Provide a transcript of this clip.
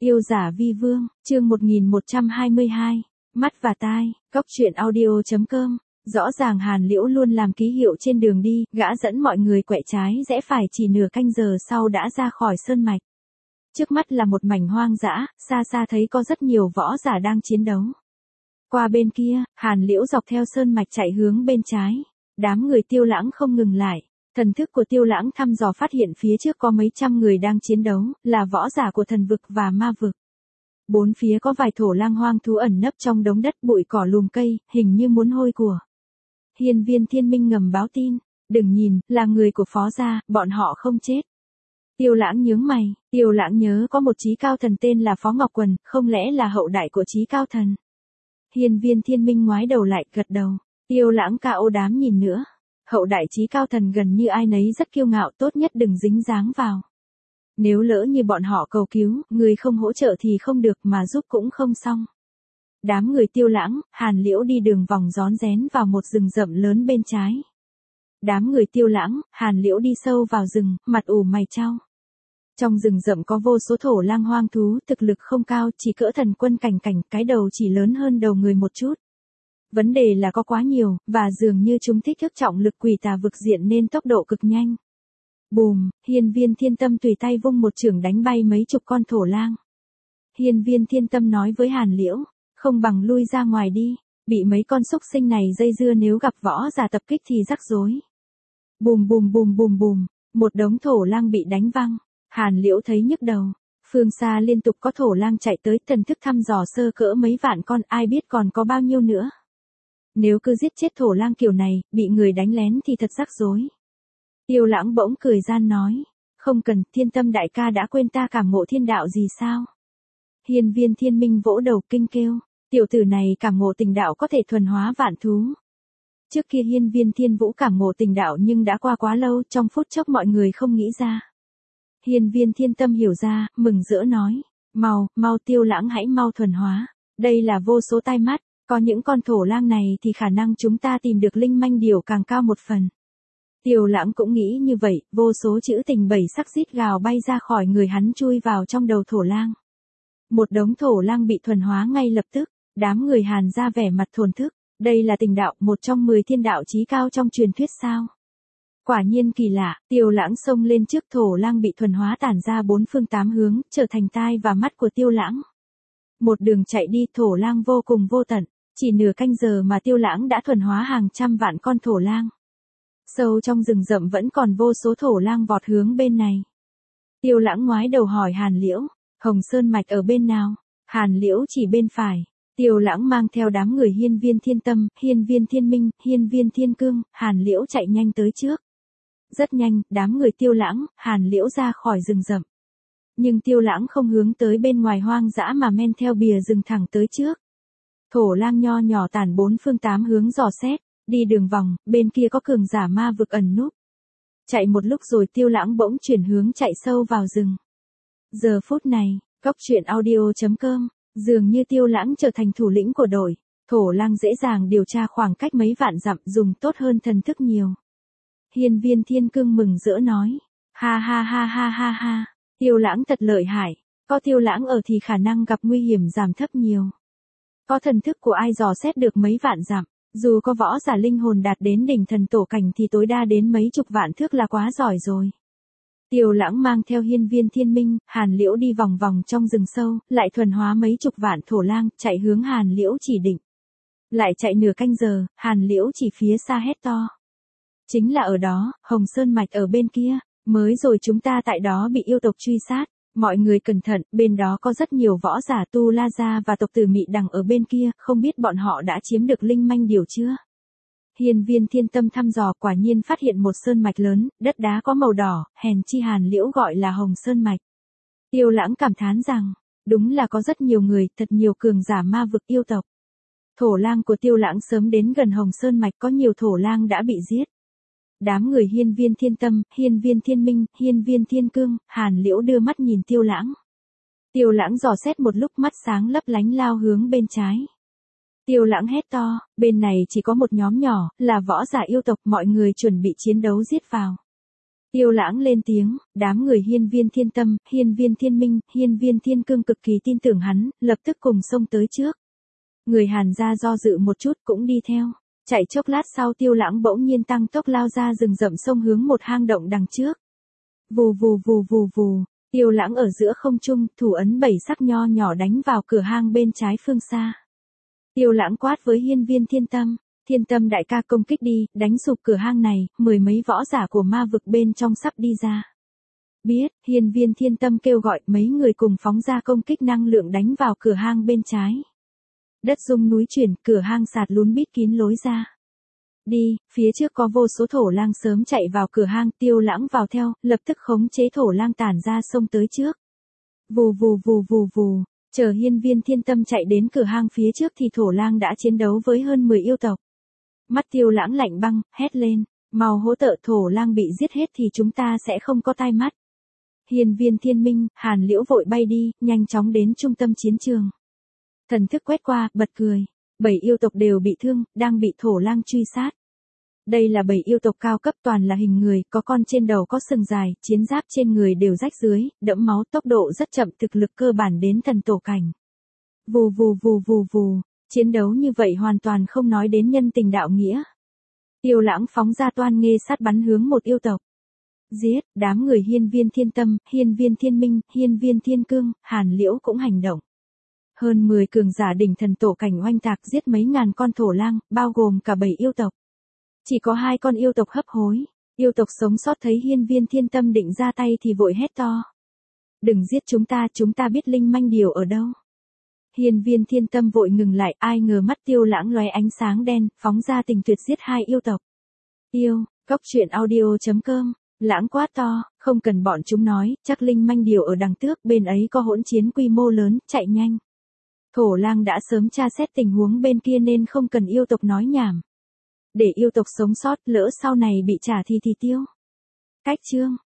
Yêu giả vi vương, chương 1122, mắt và tai, góc truyện audio.com. Rõ ràng Hàn Liễu luôn làm ký hiệu trên đường đi, gã dẫn mọi người quẹo trái rẽ phải chỉ nửa canh giờ sau đã ra khỏi sơn mạch. Trước mắt là một mảnh hoang dã, xa xa thấy có rất nhiều võ giả đang chiến đấu. Qua bên kia, Hàn Liễu dọc theo sơn mạch chạy hướng bên trái. Đám người Tiêu Lãng không ngừng lại. Thần thức của Tiêu Lãng thăm dò phát hiện phía trước có mấy trăm người đang chiến đấu, là võ giả của thần vực và ma vực. Bốn phía có vài thổ lang hoang thú ẩn nấp trong đống đất bụi cỏ lùm cây, hình như muốn hôi của. Hiên Viên Thiên Minh ngầm báo tin, đừng nhìn, là người của Phó gia, bọn họ không chết. Tiêu Lãng nhướng mày, Tiêu Lãng nhớ có một chí cao thần tên là Phó Ngọc Quần, không lẽ là hậu đại của chí cao thần. Hiên Viên Thiên Minh ngoái đầu lại, gật đầu. Tiêu Lãng cao đám nhìn nữa. Hậu đại chí cao thần gần như ai nấy rất kiêu ngạo, tốt nhất đừng dính dáng vào. Nếu lỡ như bọn họ cầu cứu, người không hỗ trợ thì không được mà giúp cũng không xong. Đám người Tiêu Lãng, Hàn Liễu đi đường vòng rón rén vào một rừng rậm lớn bên trái. Đám người Tiêu Lãng, Hàn Liễu đi sâu vào rừng, mặt ủ mày chau. Trong rừng rậm có vô số thổ lang hoang thú, thực lực không cao, chỉ cỡ thần quân cảnh cảnh, cái đầu chỉ lớn hơn đầu người một chút. Vấn đề là có quá nhiều, và dường như chúng thích thức trọng lực quỷ tà vực diện nên tốc độ cực nhanh. Bùm, Hiên Viên Thiên Tâm tùy tay vung một chưởng đánh bay mấy chục con thổ lang. Hiên Viên Thiên Tâm nói với Hàn Liễu, không bằng lui ra ngoài đi, bị mấy con xúc sinh này dây dưa nếu gặp võ giả tập kích thì rắc rối. Bùm bùm bùm bùm bùm, một đống thổ lang bị đánh văng, Hàn Liễu thấy nhức đầu. Phương xa liên tục có thổ lang chạy tới, thần thức thăm dò sơ cỡ mấy vạn con, ai biết còn có bao nhiêu nữa. Nếu cứ giết chết thổ lang kiểu này, bị người đánh lén thì thật rắc rối. Tiêu Lãng bỗng cười gian nói, không cần, Thiên Tâm đại ca đã quên ta cảm ngộ thiên đạo gì sao? Hiên Viên Thiên Minh vỗ đầu kinh kêu, tiểu tử này cảm ngộ tình đạo có thể thuần hóa vạn thú. Trước kia Hiên Viên Thiên Vũ cảm ngộ tình đạo nhưng đã qua quá lâu, trong phút chốc mọi người không nghĩ ra. Hiên Viên Thiên Tâm hiểu ra, mừng rỡ nói, mau Tiêu Lãng hãy mau thuần hóa, đây là vô số tai mắt. Có những con thổ lang này thì khả năng chúng ta tìm được linh manh điểu càng cao một phần. Tiêu Lãng cũng nghĩ như vậy, vô số chữ tình bảy sắc rít gào bay ra khỏi người hắn chui vào trong đầu thổ lang. Một đống thổ lang bị thuần hóa ngay lập tức, đám người Hàn ra vẻ mặt thổn thức, đây là tình đạo, một trong 10 thiên đạo chí cao trong truyền thuyết sao. Quả nhiên kỳ lạ, Tiêu Lãng xông lên trước thổ lang bị thuần hóa tản ra bốn phương tám hướng, trở thành tai và mắt của Tiêu Lãng. Một đường chạy đi thổ lang vô cùng vô tận. Chỉ nửa canh giờ mà Tiêu Lãng đã thuần hóa hàng trăm vạn con thổ lang. Sâu trong rừng rậm vẫn còn vô số thổ lang vọt hướng bên này. Tiêu Lãng ngoái đầu hỏi Hàn Liễu, Hồng Sơn Mạch ở bên nào? Hàn Liễu chỉ bên phải. Tiêu Lãng mang theo đám người Hiên Viên Thiên Tâm, Hiên Viên Thiên Minh, Hiên Viên Thiên Cương, Hàn Liễu chạy nhanh tới trước. Rất nhanh, đám người Tiêu Lãng, Hàn Liễu ra khỏi rừng rậm. Nhưng Tiêu Lãng không hướng tới bên ngoài hoang dã mà men theo bìa rừng thẳng tới trước. Thổ lang nho nhỏ tản bốn phương tám hướng dò xét, đi đường vòng, bên kia có cường giả ma vực ẩn núp. Chạy một lúc rồi Tiêu Lãng bỗng chuyển hướng chạy sâu vào rừng. Giờ phút này, góc truyện audio.com, dường như Tiêu Lãng trở thành thủ lĩnh của đội, thổ lang dễ dàng điều tra khoảng cách mấy vạn dặm, dùng tốt hơn thần thức nhiều. Hiên Viên Thiên Cương mừng rỡ nói, ha ha ha ha ha ha, Tiêu Lãng thật lợi hại, có Tiêu Lãng ở thì khả năng gặp nguy hiểm giảm thấp nhiều. Có thần thức của ai dò xét được mấy vạn dặm, dù có võ giả linh hồn đạt đến đỉnh thần tổ cảnh thì tối đa đến mấy chục vạn thước là quá giỏi rồi. Tiêu Lãng mang theo Hiên Viên Thiên Minh, Hàn Liễu đi vòng vòng trong rừng sâu, lại thuần hóa mấy chục vạn thổ lang, chạy hướng Hàn Liễu chỉ định. Lại chạy nửa canh giờ, Hàn Liễu chỉ phía xa hét to. Chính là ở đó, Hồng Sơn Mạch ở bên kia, mới rồi chúng ta tại đó bị yêu tộc truy sát. Mọi người cẩn thận, bên đó có rất nhiều võ giả Tu La Gia và tộc Tử Mị Đằng ở bên kia, không biết bọn họ đã chiếm được linh manh điểu chưa? Hiên Viên Thiên Tâm thăm dò quả nhiên phát hiện một sơn mạch lớn, đất đá có màu đỏ, hèn chi Hàn Liễu gọi là Hồng Sơn Mạch. Tiêu Lãng cảm thán rằng, đúng là có rất nhiều người, thật nhiều cường giả ma vực yêu tộc. Thổ lang của Tiêu Lãng sớm đến gần Hồng Sơn Mạch, có nhiều thổ lang đã bị giết. Đám người Hiên Viên Thiên Tâm, Hiên Viên Thiên Minh, Hiên Viên Thiên Cương, Hàn Liễu đưa mắt nhìn Tiêu Lãng. Tiêu Lãng dò xét một lúc, mắt sáng lấp lánh lao hướng bên trái. Tiêu Lãng hét to, bên này chỉ có một nhóm nhỏ, là võ giả yêu tộc, mọi người chuẩn bị chiến đấu giết vào. Tiêu Lãng lên tiếng, đám người hiên viên thiên tâm, hiên viên thiên minh, hiên viên thiên cương cực kỳ tin tưởng hắn, lập tức cùng xông tới trước. Người Hàn gia do dự một chút cũng đi theo. Chạy chốc lát sau Tiêu Lãng bỗng nhiên tăng tốc lao ra rừng rậm sông hướng một hang động đằng trước. Vù vù vù vù vù, Tiêu Lãng ở giữa không trung, thủ ấn 7 sắc nho nhỏ đánh vào cửa hang bên trái phương xa. Tiêu Lãng quát với hiên viên thiên tâm, thiên tâm đại ca công kích đi, đánh sụp cửa hang này, mười mấy võ giả của ma vực bên trong sắp đi ra. Biết, hiên viên thiên tâm kêu gọi mấy người cùng phóng ra công kích năng lượng đánh vào cửa hang bên trái. Đất rung núi chuyển, cửa hang sạt lún bít kín lối ra. Đi, phía trước có vô số thổ lang sớm chạy vào cửa hang, Tiêu Lãng vào theo, lập tức khống chế thổ lang tản ra sông tới trước. Vù vù vù vù vù, chờ hiên viên thiên tâm chạy đến cửa hang phía trước thì thổ lang đã chiến đấu với hơn 10 yêu tộc. Mắt Tiêu Lãng lạnh băng, hét lên, mau hỗ trợ, thổ lang bị giết hết thì chúng ta sẽ không có tai mắt. Hiên viên thiên minh, Hàn Liễu vội bay đi, nhanh chóng đến trung tâm chiến trường. Thần thức quét qua, bật cười. 7 yêu tộc đều bị thương, đang bị thổ lang truy sát. Đây là 7 yêu tộc cao cấp toàn là hình người, có con trên đầu có sừng dài, chiến giáp trên người đều rách dưới, đẫm máu, tốc độ rất chậm, thực lực cơ bản đến thần tổ cảnh. Vù vù vù vù vù, chiến đấu như vậy hoàn toàn không nói đến nhân tình đạo nghĩa. Tiêu Lãng phóng ra toan nghê sát bắn hướng một yêu tộc. Giết, đám người hiên viên thiên tâm, hiên viên thiên minh, hiên viên thiên cương, Hàn Liễu cũng hành động. Hơn 10 cường giả đỉnh thần tổ cảnh oanh tạc giết mấy ngàn con thổ lang, bao gồm cả 7 yêu tộc. Chỉ có 2 con yêu tộc hấp hối. Yêu tộc sống sót thấy hiên viên thiên tâm định ra tay thì vội hét to. Đừng giết chúng ta biết linh manh điều ở đâu. Hiên viên thiên tâm vội ngừng lại, ai ngờ mắt Tiêu Lãng lóe ánh sáng đen, phóng ra tình tuyệt giết 2 yêu tộc. Cóc truyện audio.com, Lãng quát to, không cần bọn chúng nói, chắc linh manh điều ở đằng tước, bên ấy có hỗn chiến quy mô lớn, chạy nhanh. Thổ lang đã sớm tra xét tình huống bên kia nên không cần yêu tộc nói nhảm. Để yêu tộc sống sót, lỡ sau này bị trả thì tiêu. Cách chương.